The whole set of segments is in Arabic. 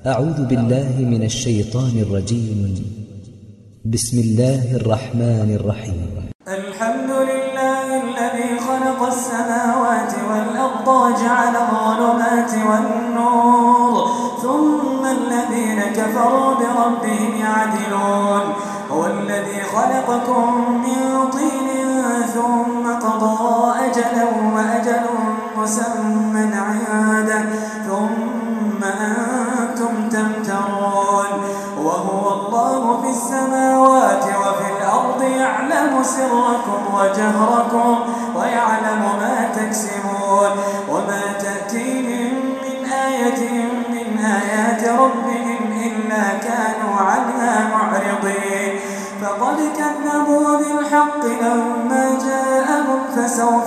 أعوذ بالله من الشيطان الرجيم. بسم الله الرحمن الرحيم. الحمد لله الذي خلق السماوات والأرض وجعل الظلمات والنور ثم الذين كفروا بربهم يعدلون. هو الذي خلقكم من طين ثم قضى أجلا وأجل مسمى عنده ثم أنتم تمترون. وهو الله في السماوات وفي الأرض يعلم سركم وجهركم ويعلم ما تكسبون. وما تأتيهم من آية من آيات ربهم إلا كانوا عنها معرضين. فقد كذبوا بالحق لما جاءهم فسوف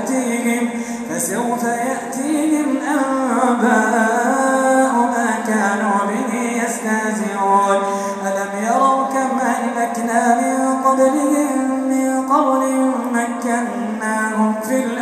يأتيهم أنباء ما كانوا به يستهزئون. ألم يروا كم أهلكنا من قبلهم من قرن مكناهم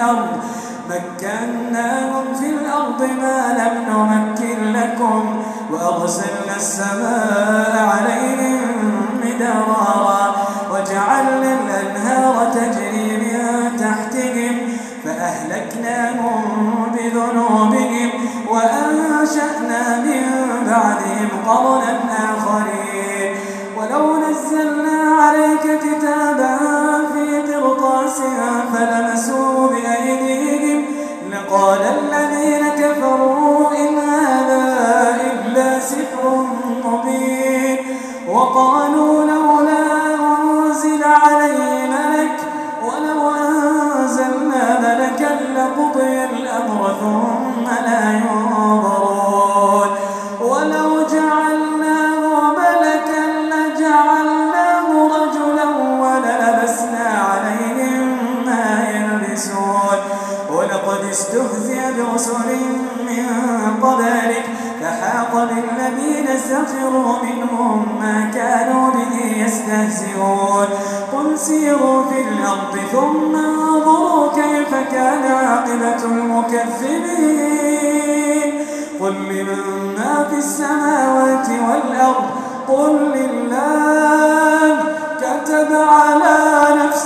في الأرض ما لم نمكن لكم وأرسلنا السماء عليهم مدرارا وجعلنا الأنهار تجري من تحتهم فأهلكناهم بذنوبهم وأنشأنا من بعدهم قرنا آخرين. ولو نزلنا عليك كتابا في قرطاس فلمسوه بأيديهم لقال الذين كفروا إن هذا إلا سحر مبين. وقالوا لولا أنزل عليه ملك ولو أنزلنا ملكا لقضي الأمر ثم لا ينظرون. ولو جعلناه ملكا لجعلناه رجلا وللبسنا عليهم ما يلبسون. ولقد استهزئ برسل من قبلك فحاق بالذين سخروا منهم ما كانوا به يستهزئون. قل سيروا في الأرض ثم انظروا كيف كان عاقبة المكذبين. قل لمن ما في السماوات والأرض قل لله كتب على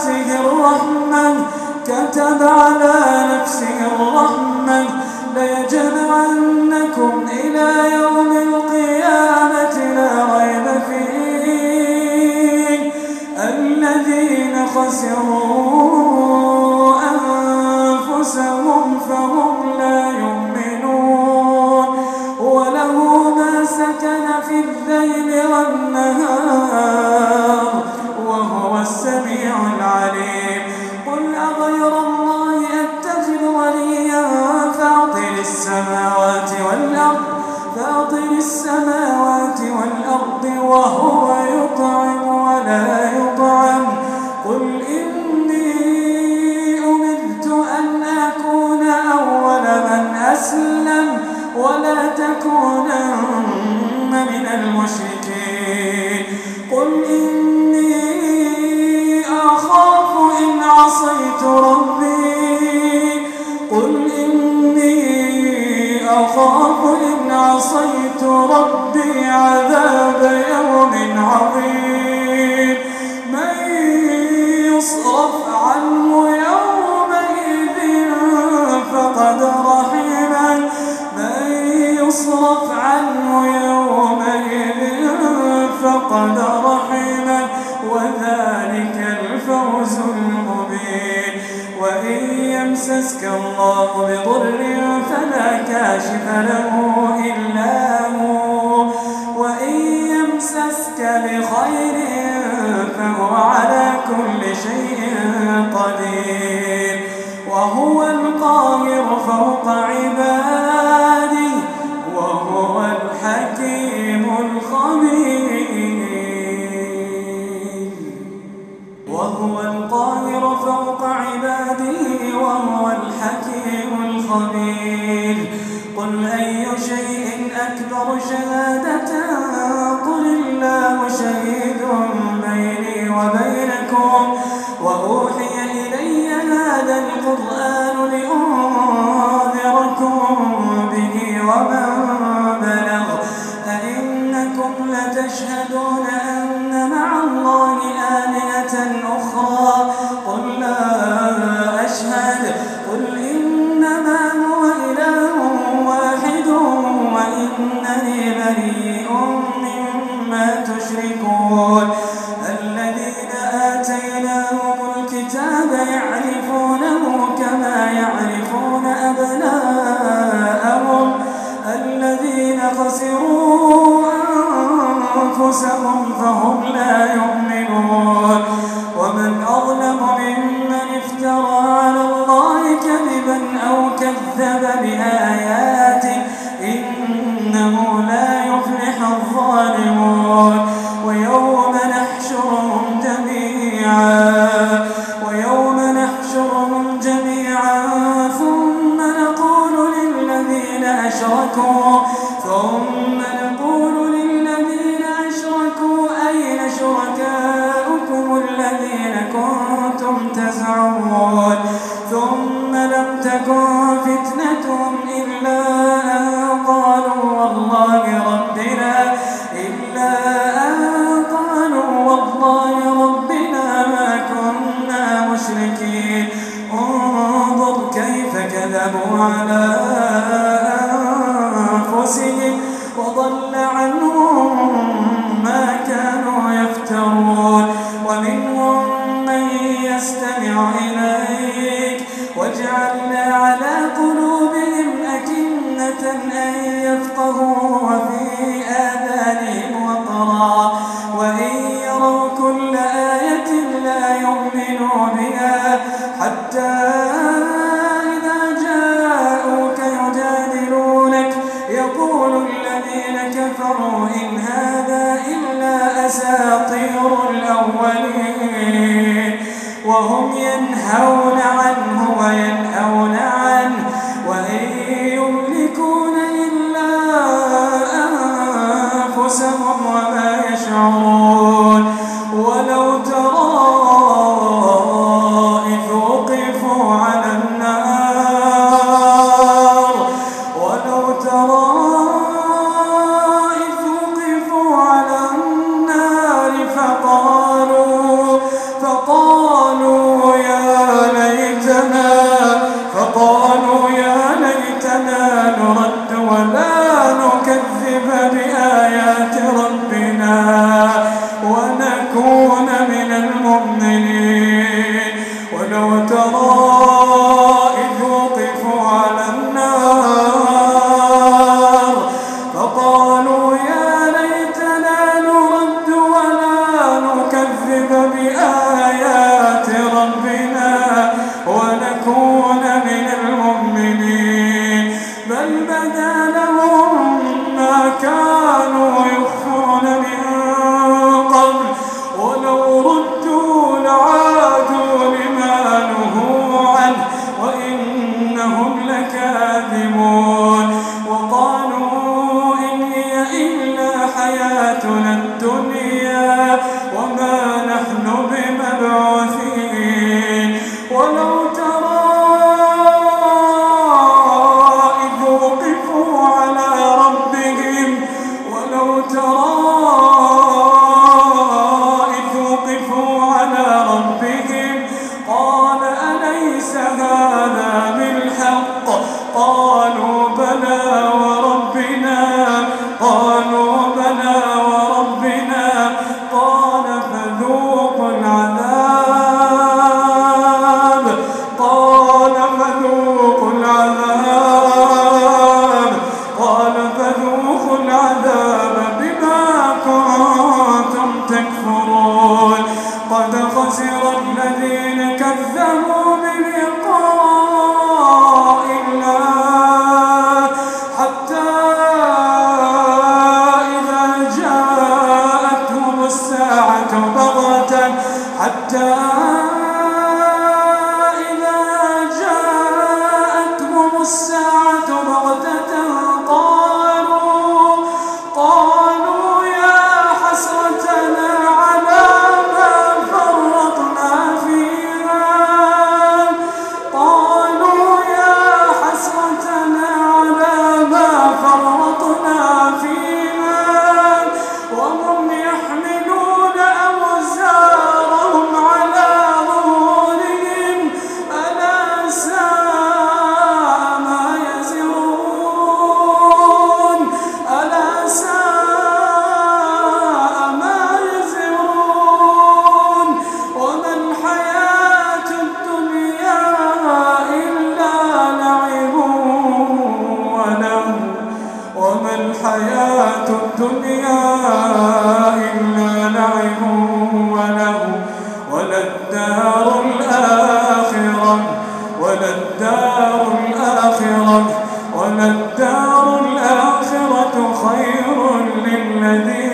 نفسه الرحمة ليجمعنكم إلى يوم القيامة لا ريب فيه الذين خسروا أنفسهم فهم لا يؤمنون. وله ما سكن في الليل والنهار وهو السميع العليم. قل أغير الله أتخذ وليا فاطر السماوات والأرض وهو يطعم ولا يطعم. قل إني أمرت أن أكون أول من أسلم ولا تكونن من المشركين. قل إني أخاف إن عصيت ربي عذاب يوم عظيم. من يصرف عنه يومئذ فقد رحمه وذلك الفوز المبين. وإن يمسسك الله بضر فلا كاشف له إلا هو وإن يمسسك بخير فهو على كل شيء قدير. وهو القاهر فوق عباده وهو الحكيم الخبير. وهو القاهر فوق عباده وهو الحكيم الخبير. قل أي شيء أكبر شهادة قل الله شهيد بيني وبينكم وأوحي إلي هذا القرآن لأنذركم به ومن بلغ إنني بريء مما تشركون الذين آتيناهم الكتاب يعرفونه كما يعرفون أبناءهم الذين خسروا أنفسهم فهم لا يؤمنون ومن أظلم ممن افترى على الله كذبا أو كذب بآياته إنه لا يفلح الظالمون ويوم نحشرهم جميعا ثم نقول للذين أشركوا أين شركاؤكم الذين كنتم تزعمون ثم لم تكن فتنتهم إلا أن قالوا والله ربنا ما كنا مشركين انظر كيف كذبوا على أنفسهم وضل عنهم ما كانوا يفترون ومنهم من يستمع إليك وجعلنا على قلوبهم أكنة أن يفقهوا وفي آذانهم وقرا وإن يروا كل آية لا يؤمنوا بها حتى إذا جاءوك يجادلونك يقول الذين كفروا إن هذا إلا أساطير الأولين وهم ينهون عنه وينأون عنه وإن يملكون إلا أنفسهم وما يشعرون ولو ترى إذ وقفوا على النار فقالوا يا ليتنا نرد ولا نكذب بآيات ربنا ونكون من المؤمنين ولو ترى إذ وقفوا على النار فقالوا يا ليتنا نرد ولا نكذب بآيات ربنا ونكون من المؤمنين بل بدا لهم ما كانوا يخفون من قبل ولو ردوا لعادوا لما نهوا عنه وإنهم لكاذبون وقالوا إن هي إلا حياتنا الدنيا وما نحن بمبعوثين ولو ترى إذ وقفوا على ربهم قال أليس هذا بالحق قالوا بلى وربنا الحياة الدنيا إلا لعب ولهو وللدار الآخرة خير للذين